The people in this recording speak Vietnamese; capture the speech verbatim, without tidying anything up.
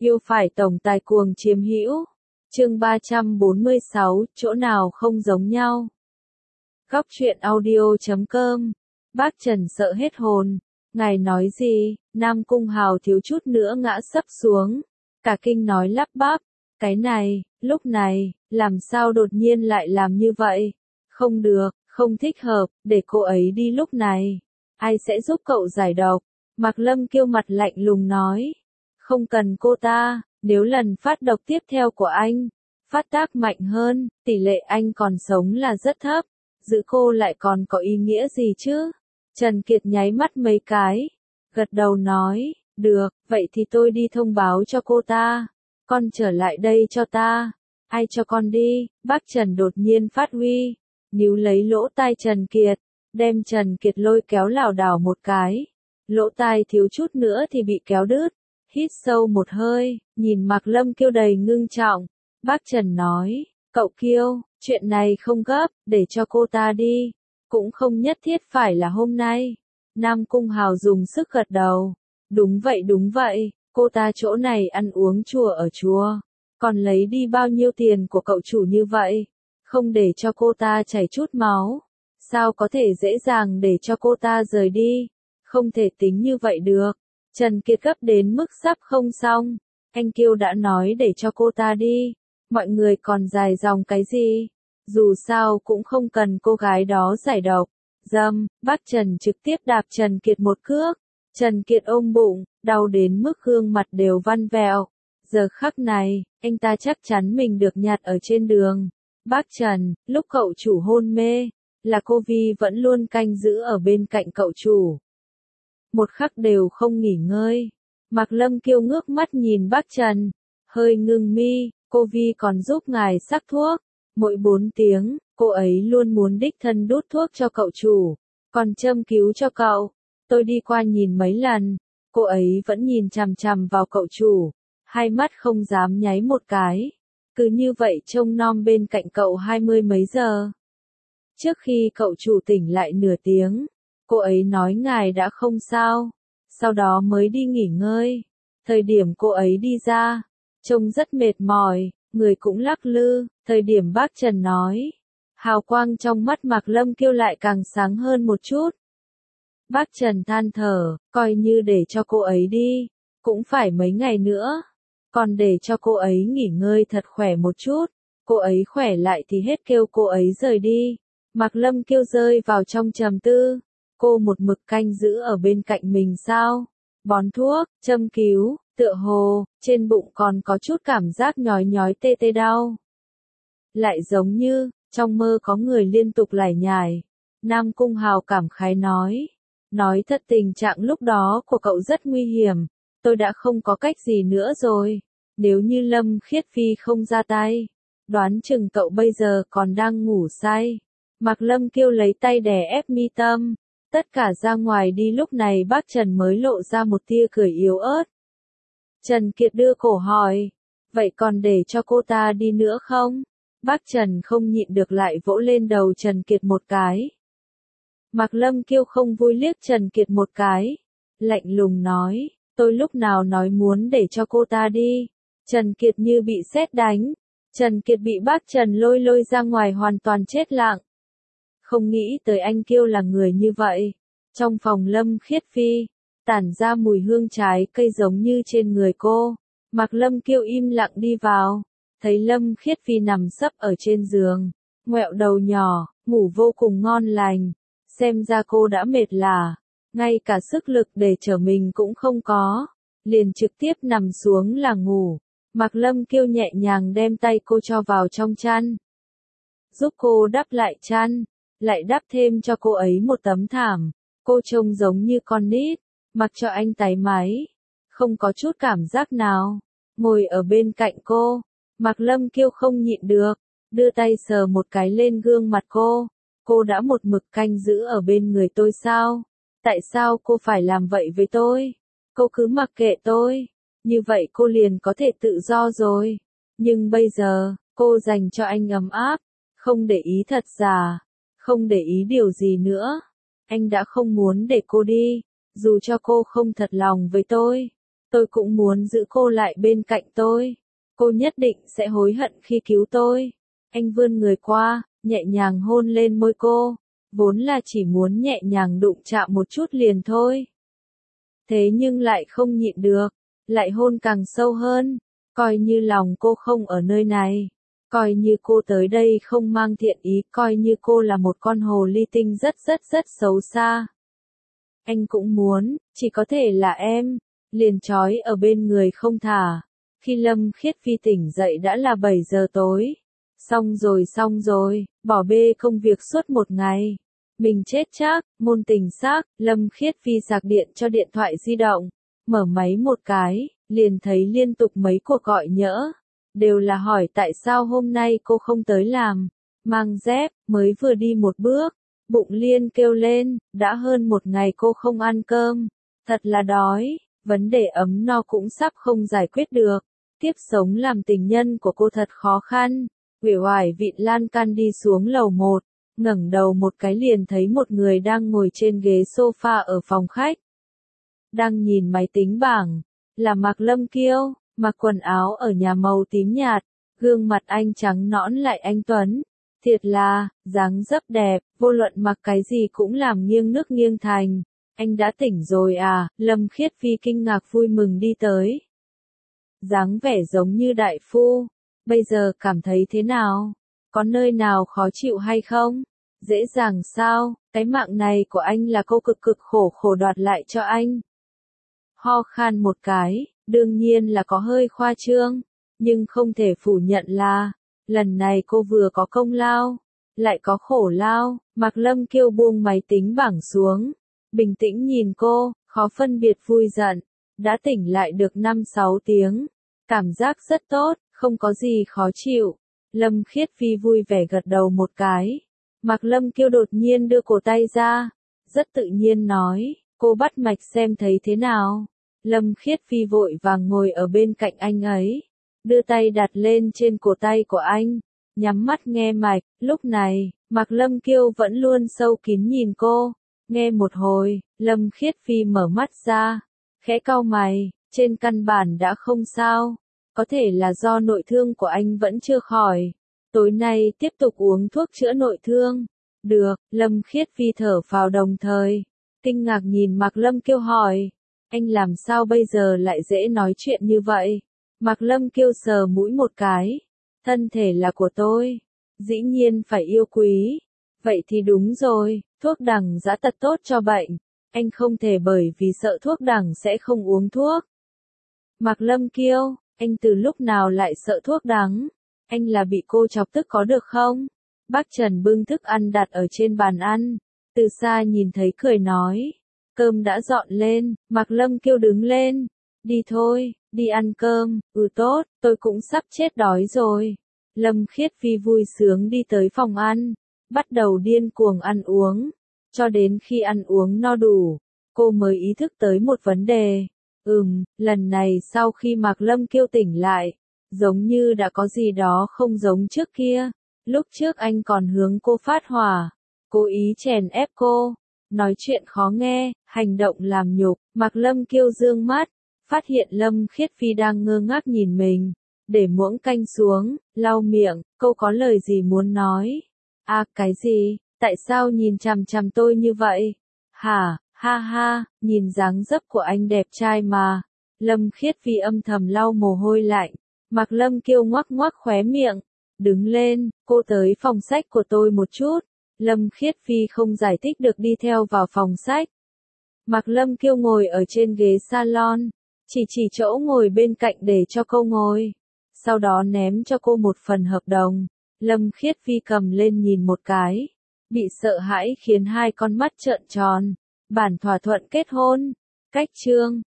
Yêu phải tổng tài cuồng chiếm hữu. Chương ba trăm bốn mươi sáu, chỗ nào không giống nhau. Góc truyện audio chấm com. Bác Trần sợ hết hồn. Ngài nói gì? Nam Cung Hào thiếu chút nữa ngã sấp xuống. Cả kinh nói lắp bắp. Cái này, lúc này, làm sao đột nhiên lại làm như vậy? Không được, không thích hợp, để cô ấy đi lúc này. Ai sẽ giúp cậu giải độc? Mạc Lâm Kiêu mặt lạnh lùng nói. Không cần cô ta, nếu lần phát độc tiếp theo của anh, phát tác mạnh hơn, tỷ lệ anh còn sống là rất thấp. Giữ cô lại còn có ý nghĩa gì chứ? Trần Kiệt nháy mắt mấy cái, gật đầu nói, được, vậy thì tôi đi thông báo cho cô ta. Con trở lại đây cho ta. Ai cho con đi? Bác Trần đột nhiên phát huy, níu lấy lỗ tai Trần Kiệt, đem Trần Kiệt lôi kéo lảo đảo một cái. Lỗ tai thiếu chút nữa thì bị kéo đứt. Hít sâu một hơi, nhìn Mạc Lâm Kiêu đầy ngưng trọng. Bác Trần nói, cậu Kiêu, chuyện này không gấp, để cho cô ta đi. Cũng không nhất thiết phải là hôm nay. Nam Cung Hào dùng sức gật đầu. Đúng vậy đúng vậy, cô ta chỗ này ăn uống chùa ở chùa. Còn lấy đi bao nhiêu tiền của cậu chủ như vậy? Không để cho cô ta chảy chút máu. Sao có thể dễ dàng để cho cô ta rời đi? Không thể tính như vậy được. Trần Kiệt gấp đến mức sắp không xong. Anh Kiêu đã nói để cho cô ta đi. Mọi người còn dài dòng cái gì? Dù sao cũng không cần cô gái đó giải độc. Dâm, bác Trần trực tiếp đạp Trần Kiệt một cước. Trần Kiệt ôm bụng, đau đến mức gương mặt đều vằn vẹo. Giờ khắc này, anh ta chắc chắn mình được nhặt ở trên đường. Bác Trần, lúc cậu chủ hôn mê, là cô Vi vẫn luôn canh giữ ở bên cạnh cậu chủ. Một khắc đều không nghỉ ngơi. Mạc Lâm Kiêu ngước mắt nhìn bác Trần, hơi ngưng mi, cô Vi còn giúp ngài sắc thuốc. Mỗi bốn tiếng, cô ấy luôn muốn đích thân đút thuốc cho cậu chủ, còn châm cứu cho cậu. Tôi đi qua nhìn mấy lần, cô ấy vẫn nhìn chằm chằm vào cậu chủ, hai mắt không dám nháy một cái. Cứ như vậy trông nom bên cạnh cậu hai mươi mấy giờ. Trước khi cậu chủ tỉnh lại nửa tiếng, cô ấy nói ngài đã không sao, sau đó mới đi nghỉ ngơi. Thời điểm cô ấy đi ra, trông rất mệt mỏi, người cũng lắc lư. Thời điểm bác Trần nói, hào quang trong mắt Mạc Lâm Kiêu lại càng sáng hơn một chút. Bác Trần than thở, coi như để cho cô ấy đi, cũng phải mấy ngày nữa. Còn để cho cô ấy nghỉ ngơi thật khỏe một chút, cô ấy khỏe lại thì hết kêu cô ấy rời đi. Mạc Lâm Kiêu rơi vào trong trầm tư, cô một mực canh giữ ở bên cạnh mình sao? Bón thuốc, châm cứu, tựa hồ, trên bụng còn có chút cảm giác nhói nhói tê tê đau. Lại giống như, trong mơ có người liên tục lải nhải. Nam Cung Hào cảm khái nói. Nói thật tình trạng lúc đó của cậu rất nguy hiểm. Tôi đã không có cách gì nữa rồi. Nếu như Lâm Khiết Phi không ra tay, đoán chừng cậu bây giờ còn đang ngủ say. Mạc Lâm Kiêu lấy tay đè ép mi tâm. Tất cả ra ngoài đi. Lúc này bác Trần mới lộ ra một tia cười yếu ớt. Trần Kiệt đưa cổ hỏi. Vậy còn để cho cô ta đi nữa không? Bác Trần không nhịn được lại vỗ lên đầu Trần Kiệt một cái. Mạc Lâm Kiêu không vui liếc Trần Kiệt một cái. Lạnh lùng nói, tôi lúc nào nói muốn để cho cô ta đi. Trần Kiệt như bị sét đánh. Trần Kiệt bị bác Trần lôi lôi ra ngoài hoàn toàn chết lặng. Không nghĩ tới anh Kiêu là người như vậy. Trong phòng Lâm Khiết Phi, tản ra mùi hương trái cây giống như trên người cô. Mạc Lâm Kiêu im lặng đi vào. Thấy Lâm Khiết Phi nằm sấp ở trên giường, ngoẹo đầu nhỏ, ngủ vô cùng ngon lành. Xem ra cô đã mệt lả, ngay cả sức lực để trở mình cũng không có, liền trực tiếp nằm xuống là ngủ. Mạc Lâm Kiêu nhẹ nhàng đem tay cô cho vào trong chăn, giúp cô đắp lại chăn, lại đắp thêm cho cô ấy một tấm thảm. Cô trông giống như con nít, mặc cho anh tái máy, không có chút cảm giác nào. Ngồi ở bên cạnh cô, Mạc Lâm Kiêu không nhịn được, đưa tay sờ một cái lên gương mặt cô. Cô đã một mực canh giữ ở bên người tôi sao? Tại sao cô phải làm vậy với tôi? Cô cứ mặc kệ tôi, như vậy cô liền có thể tự do rồi. Nhưng bây giờ, cô dành cho anh ấm áp, không để ý thật giả, không để ý điều gì nữa. Anh đã không muốn để cô đi, dù cho cô không thật lòng với tôi. Tôi cũng muốn giữ cô lại bên cạnh tôi. Cô nhất định sẽ hối hận khi cứu tôi. Anh vươn người qua, nhẹ nhàng hôn lên môi cô. Vốn là chỉ muốn nhẹ nhàng đụng chạm một chút liền thôi. Thế nhưng lại không nhịn được, lại hôn càng sâu hơn. Coi như lòng cô không ở nơi này. Coi như cô tới đây không mang thiện ý, coi như cô là một con hồ ly tinh rất rất rất xấu xa. Anh cũng muốn, chỉ có thể là em, liền trói ở bên người không thả. Khi Lâm Khiết Phi tỉnh dậy đã là bảy giờ tối. Xong rồi xong rồi, bỏ bê công việc suốt một ngày. Mình chết chắc, môn tình xác, Lâm Khiết Phi sạc điện cho điện thoại di động. Mở máy một cái, liền thấy liên tục mấy cuộc gọi nhỡ. Đều là hỏi tại sao hôm nay cô không tới làm. Mang dép, mới vừa đi một bước. Bụng liên kêu lên, đã hơn một ngày cô không ăn cơm. Thật là đói, vấn đề ấm no cũng sắp không giải quyết được. Tiếp sống làm tình nhân của cô thật khó khăn. Uể oải vịn lan can đi xuống lầu một, ngẩng đầu một cái liền thấy một người đang ngồi trên ghế sofa ở phòng khách. Đang nhìn máy tính bảng, là Mạc Lâm Kiêu, mặc quần áo ở nhà màu tím nhạt, gương mặt anh trắng nõn lại anh tuấn. Thiệt là, dáng dấp đẹp, vô luận mặc cái gì cũng làm nghiêng nước nghiêng thành. Anh đã tỉnh rồi à, Lâm Khiết Phi kinh ngạc vui mừng đi tới. Dáng vẻ giống như đại phu, bây giờ cảm thấy thế nào? Có nơi nào khó chịu hay không? Dễ dàng sao, cái mạng này của anh là cô cực cực khổ khổ đoạt lại cho anh. Ho khan một cái, đương nhiên là có hơi khoa trương, nhưng không thể phủ nhận là, lần này cô vừa có công lao, lại có khổ lao. Mạc Lâm Kiêu buông máy tính bảng xuống, bình tĩnh nhìn cô, khó phân biệt vui giận, đã tỉnh lại được năm sáu tiếng, cảm giác rất tốt, không có gì khó chịu. Lâm Khiết Phi vui vẻ gật đầu một cái. Mạc Lâm Kiêu đột nhiên đưa cổ tay ra, rất tự nhiên nói, cô bắt mạch xem thấy thế nào. Lâm Khiết Phi vội vàng ngồi ở bên cạnh anh ấy, đưa tay đặt lên trên cổ tay của anh, nhắm mắt nghe mạch. Lúc này, Mạc Lâm Kiêu vẫn luôn sâu kín nhìn cô, nghe một hồi, Lâm Khiết Phi mở mắt ra, khẽ cau mày, trên căn bản đã không sao, có thể là do nội thương của anh vẫn chưa khỏi. Tối nay tiếp tục uống thuốc chữa nội thương. Được, Lâm Khiết Phi thở phào đồng thời, kinh ngạc nhìn Mạc Lâm Kiêu hỏi, anh làm sao bây giờ lại dễ nói chuyện như vậy? Mạc Lâm Kiêu sờ mũi một cái, thân thể là của tôi, dĩ nhiên phải yêu quý. Vậy thì đúng rồi, thuốc đằng dã tật tốt cho bệnh, anh không thể bởi vì sợ thuốc đằng sẽ không uống thuốc. Mạc Lâm Kiêu, anh từ lúc nào lại sợ thuốc đắng? Anh là bị cô chọc tức có được không? Bác Trần bưng thức ăn đặt ở trên bàn ăn, từ xa nhìn thấy cười nói, cơm đã dọn lên. Mạc Lâm Kiêu đứng lên, đi thôi, đi ăn cơm. Ừ tốt, tôi cũng sắp chết đói rồi. Lâm Khiết Phi vui sướng đi tới phòng ăn, bắt đầu điên cuồng ăn uống, cho đến khi ăn uống no đủ, cô mới ý thức tới một vấn đề. Ừm, lần này sau khi Mạc Lâm Kiêu tỉnh lại, giống như đã có gì đó không giống trước kia. Lúc trước anh còn hướng cô phát hỏa, cố ý chèn ép cô, nói chuyện khó nghe, hành động làm nhục. Mạc Lâm Kiêu dương mắt, phát hiện Lâm Khiết Phi đang ngơ ngác nhìn mình, để muỗng canh xuống, lau miệng, cô có lời gì muốn nói? À, cái gì? Tại sao nhìn chằm chằm tôi như vậy? Hả? Ha ha, nhìn dáng dấp của anh đẹp trai mà. Lâm Khiết Phi âm thầm lau mồ hôi lạnh. Mạc Lâm Kiêu ngoắc ngoắc khóe miệng, đứng lên, cô tới phòng sách của tôi một chút. Lâm Khiết Phi không giải thích được đi theo vào phòng sách. Mạc Lâm Kiêu ngồi ở trên ghế salon, chỉ chỉ chỗ ngồi bên cạnh để cho cô ngồi. Sau đó ném cho cô một phần hợp đồng. Lâm Khiết Phi cầm lên nhìn một cái, bị sợ hãi khiến hai con mắt trợn tròn. Bản thỏa thuận kết hôn, cách chương